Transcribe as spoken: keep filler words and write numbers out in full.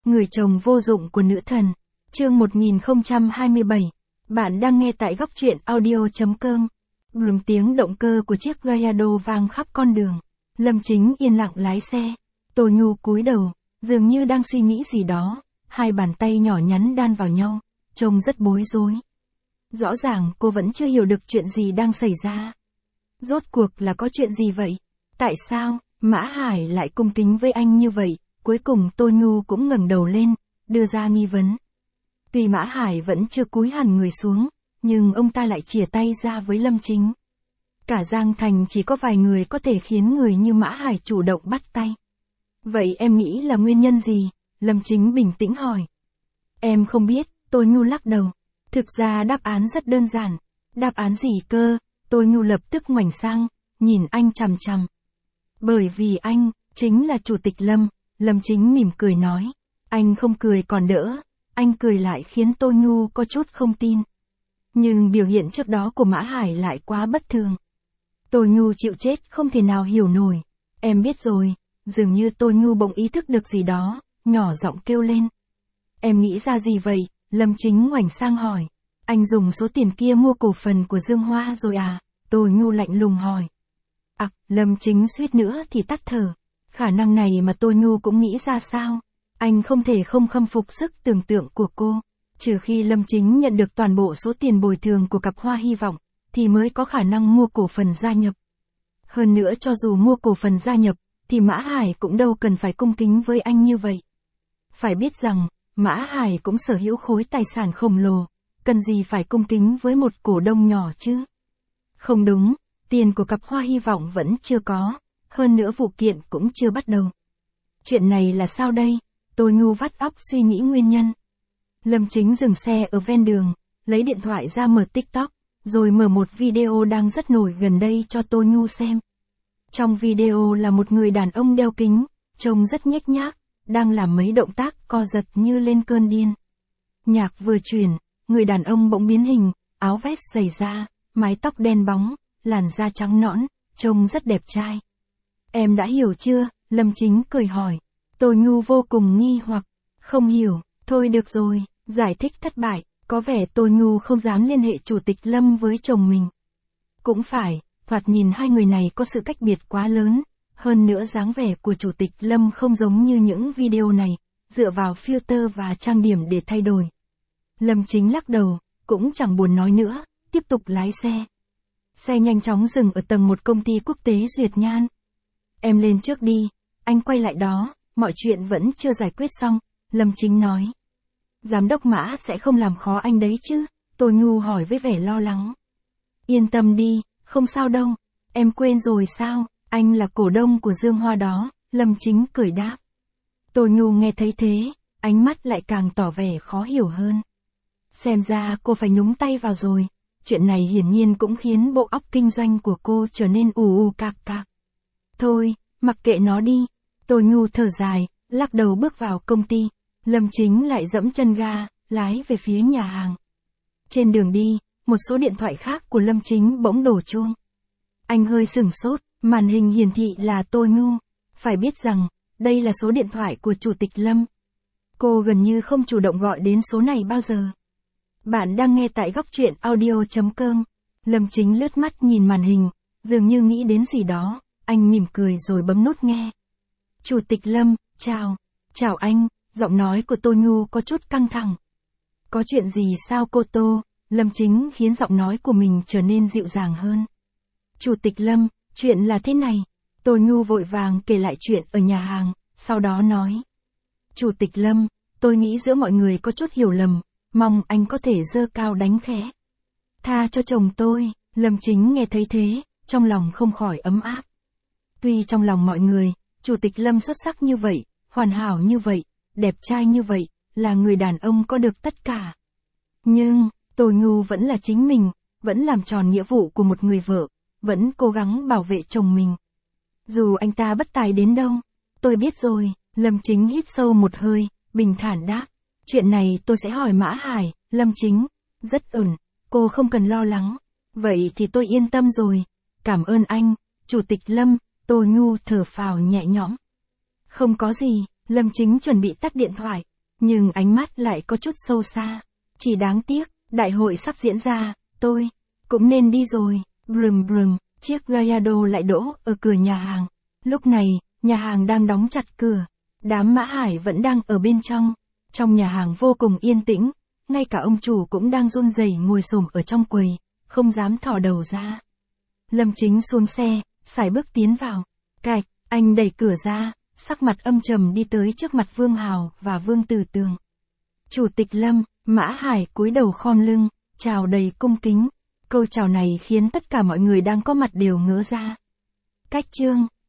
Người chồng vô dụng của nữ thần. Chương một nghìn không trăm hai mươi bảy. Bạn đang nghe tại góc truyện audio.com. Bùm tiếng động cơ của chiếc Gallardo vang khắp con đường. Lâm Chính yên lặng lái xe. Tô Nhu cúi đầu, dường như đang suy nghĩ gì đó. Hai bàn tay nhỏ nhắn đan vào nhau, trông rất bối rối. Rõ ràng cô vẫn chưa hiểu được chuyện gì đang xảy ra. Rốt cuộc là có chuyện gì vậy? Tại sao Mã Hải lại cung kính với anh như vậy? Cuối cùng Tô Nhu cũng ngẩng đầu lên, đưa ra nghi vấn. Tuy Mã Hải vẫn chưa cúi hẳn người xuống, nhưng ông ta lại chìa tay ra với Lâm Chính. Cả Giang Thành chỉ có vài người có thể khiến người như Mã Hải chủ động bắt tay. Vậy em nghĩ là nguyên nhân gì? Lâm Chính bình tĩnh hỏi. Em không biết, Tô Nhu lắc đầu. Thực ra đáp án rất đơn giản. Đáp án gì cơ? Tô Nhu lập tức ngoảnh sang, nhìn anh chằm chằm. Bởi vì anh, chính là Chủ tịch Lâm. Lâm Chính mỉm cười nói. Anh không cười còn đỡ. Anh cười lại khiến Tô Nhu có chút không tin. Nhưng biểu hiện trước đó của Mã Hải lại quá bất thường. Tô Nhu chịu chết không thể nào hiểu nổi. Em biết rồi. Dường như Tô Nhu bỗng ý thức được gì đó, nhỏ giọng kêu lên. Em nghĩ ra gì vậy? Lâm Chính ngoảnh sang hỏi. Anh dùng số tiền kia mua cổ phần của Dương Hoa rồi à? Tô Nhu lạnh lùng hỏi. À, Lâm Chính suýt nữa thì tắt thở. Khả năng này mà Tô Nhu cũng nghĩ ra sao? Anh không thể không khâm phục sức tưởng tượng của cô. Trừ khi Lâm Chính nhận được toàn bộ số tiền bồi thường của cặp Hoa Hy vọng, thì mới có khả năng mua cổ phần gia nhập. Hơn nữa cho dù mua cổ phần gia nhập, thì Mã Hải cũng đâu cần phải cung kính với anh như vậy. Phải biết rằng, Mã Hải cũng sở hữu khối tài sản khổng lồ, cần gì phải cung kính với một cổ đông nhỏ chứ? Không đúng, tiền của cặp Hoa Hy vọng vẫn chưa có, hơn nữa vụ kiện cũng chưa bắt đầu. Chuyện này là sao đây? Tô Nhu vắt óc suy nghĩ nguyên nhân. Lâm Chính dừng xe ở ven đường, lấy điện thoại ra mở TikTok, rồi mở một video đang rất nổi gần đây cho Tô Nhu xem. Trong video là một người đàn ông đeo kính, trông rất nhếch nhác, đang làm mấy động tác co giật như lên cơn điên. Nhạc vừa chuyển, người đàn ông bỗng biến hình, áo vest xầy ra, mái tóc đen bóng, làn da trắng nõn, trông rất đẹp trai. Em đã hiểu chưa? Lâm Chính cười hỏi. Tô Nhu vô cùng nghi hoặc, không hiểu, thôi được rồi, giải thích thất bại, có vẻ Tô Nhu không dám liên hệ Chủ tịch Lâm với chồng mình. Cũng phải, thoạt nhìn hai người này có sự cách biệt quá lớn, hơn nữa dáng vẻ của Chủ tịch Lâm không giống như những video này, dựa vào filter và trang điểm để thay đổi. Lâm Chính lắc đầu, cũng chẳng buồn nói nữa, tiếp tục lái xe. Xe nhanh chóng dừng ở tầng một công ty quốc tế duyệt nhan. Em lên trước đi, anh quay lại đó, mọi chuyện vẫn chưa giải quyết xong, Lâm Chính nói. Giám đốc Mã sẽ không làm khó anh đấy chứ? Tô Nhu hỏi với vẻ lo lắng. Yên tâm đi, không sao đâu, em quên rồi sao, anh là cổ đông của Dương Hoa đó, Lâm Chính cười đáp. Tô Nhu nghe thấy thế, ánh mắt lại càng tỏ vẻ khó hiểu hơn. Xem ra cô phải nhúng tay vào rồi, chuyện này hiển nhiên cũng khiến bộ óc kinh doanh của cô trở nên ù ù cạc cạc. Thôi, mặc kệ nó đi, Tô Nhu thở dài, lắc đầu bước vào công ty, Lâm Chính lại dẫm chân ga, lái về phía nhà hàng. Trên đường đi, một số điện thoại khác của Lâm Chính bỗng đổ chuông. Anh hơi sửng sốt, màn hình hiển thị là Tô Nhu. Phải biết rằng, đây là số điện thoại của Chủ tịch Lâm. Cô gần như không chủ động gọi đến số này bao giờ. Bạn đang nghe tại góc truyện audio.com. Lâm Chính lướt mắt nhìn màn hình, dường như nghĩ đến gì đó, anh mỉm cười rồi bấm nút nghe. Chủ tịch Lâm, chào. Chào anh, giọng nói của Tô Nhu có chút căng thẳng. Có chuyện gì sao cô Tô? Lâm Chính khiến giọng nói của mình trở nên dịu dàng hơn. Chủ tịch Lâm, chuyện là thế này. Tô Nhu vội vàng kể lại chuyện ở nhà hàng, sau đó nói. Chủ tịch Lâm, tôi nghĩ giữa mọi người có chút hiểu lầm, mong anh có thể giơ cao đánh khẽ. Tha cho chồng tôi, Lâm Chính nghe thấy thế, trong lòng không khỏi ấm áp. Tuy trong lòng mọi người, Chủ tịch Lâm xuất sắc như vậy, hoàn hảo như vậy, đẹp trai như vậy, là người đàn ông có được tất cả. Nhưng, Tô Nhu vẫn là chính mình, vẫn làm tròn nghĩa vụ của một người vợ, vẫn cố gắng bảo vệ chồng mình. Dù anh ta bất tài đến đâu, tôi biết rồi, Lâm Chính hít sâu một hơi, bình thản đáp. Chuyện này tôi sẽ hỏi Mã Hải, Lâm Chính. Rất ổn, cô không cần lo lắng. Vậy thì tôi yên tâm rồi. Cảm ơn anh, Chủ tịch Lâm. Tô Nhu thở phào nhẹ nhõm. Không có gì, Lâm Chính chuẩn bị tắt điện thoại. nhưng ánh mắt lại có chút sâu xa. Chỉ đáng tiếc, đại hội sắp diễn ra, tôi cũng nên đi rồi. Brum brum, chiếc Gallardo lại đỗ ở cửa nhà hàng. Lúc này, nhà hàng đang đóng chặt cửa. Đám Mã Hải vẫn đang ở bên trong. Trong nhà hàng vô cùng yên tĩnh, ngay cả ông chủ cũng đang run rẩy ngồi xổm ở trong quầy, không dám thò đầu ra. Lâm Chính xuống xe, sải bước tiến vào. Cạch, anh đẩy cửa ra, sắc mặt âm trầm đi tới trước mặt Vương Hào và Vương Tử Tường. Chủ tịch Lâm, Mã Hải cúi đầu khom lưng, chào đầy cung kính. Câu chào này khiến tất cả mọi người đang có mặt đều ngớ ra. Cách chương